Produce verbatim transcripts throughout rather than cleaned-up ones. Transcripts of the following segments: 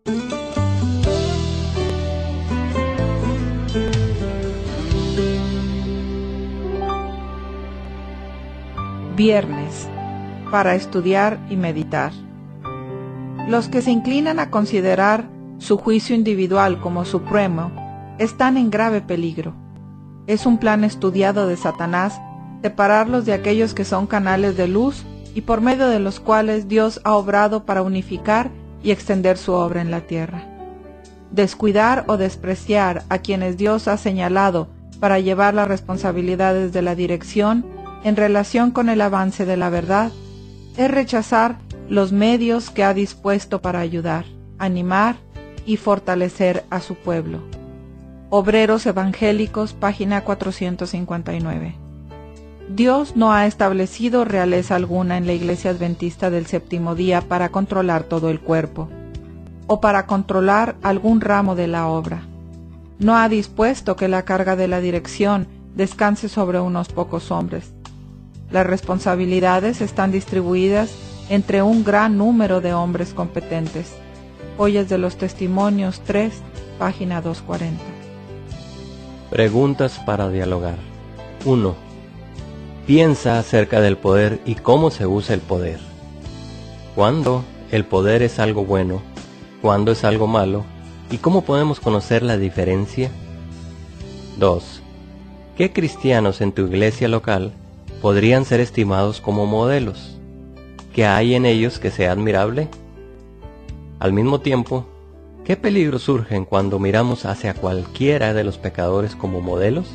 Viernes, para estudiar y meditar. Los que se inclinan a considerar su juicio individual como supremo están en grave peligro. Es un plan estudiado de Satanás separarlos de aquellos que son canales de luz y por medio de los cuales Dios ha obrado para unificar y extender su obra en la tierra. Descuidar o despreciar a quienes Dios ha señalado para llevar las responsabilidades de la dirección en relación con el avance de la verdad es rechazar los medios que ha dispuesto para ayudar, animar y fortalecer a su pueblo. Obreros Evangélicos, página cuatrocientos cincuenta y nueve. Dios no ha establecido realeza alguna en la Iglesia Adventista del Séptimo Día para controlar todo el cuerpo, o para controlar algún ramo de la obra. No ha dispuesto que la carga de la dirección descanse sobre unos pocos hombres. Las responsabilidades están distribuidas entre un gran número de hombres competentes. Joyas de los Testimonios tres, página doscientos cuarenta. Preguntas para dialogar. uno. Piensa acerca del poder y cómo se usa el poder. ¿Cuándo el poder es algo bueno? ¿Cuándo es algo malo? ¿Y cómo podemos conocer la diferencia? dos. ¿Qué cristianos en tu iglesia local podrían ser estimados como modelos? ¿Qué hay en ellos que sea admirable? Al mismo tiempo, ¿qué peligros surgen cuando miramos hacia cualquiera de los pecadores como modelos?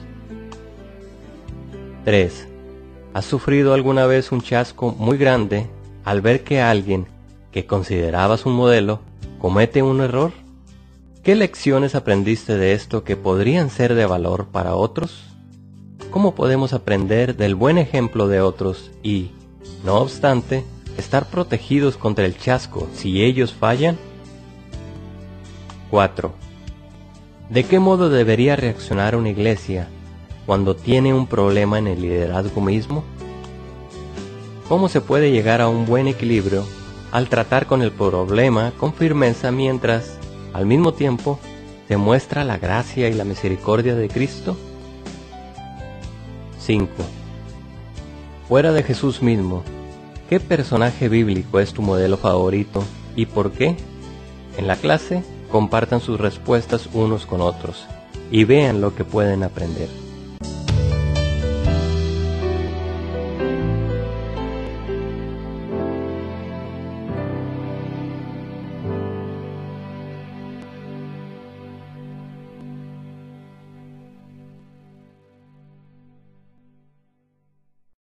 tres. ¿Has sufrido alguna vez un chasco muy grande al ver que alguien que considerabas un modelo comete un error? ¿Qué lecciones aprendiste de esto que podrían ser de valor para otros? ¿Cómo podemos aprender del buen ejemplo de otros y, no obstante, estar protegidos contra el chasco si ellos fallan? cuatro. ¿De qué modo debería reaccionar una iglesia cuando tiene un problema en el liderazgo mismo? ¿Cómo se puede llegar a un buen equilibrio al tratar con el problema con firmeza mientras, al mismo tiempo, se muestra la gracia y la misericordia de Cristo? cinco. Fuera de Jesús mismo, ¿qué personaje bíblico es tu modelo favorito y por qué? En la clase, compartan sus respuestas unos con otros y vean lo que pueden aprender.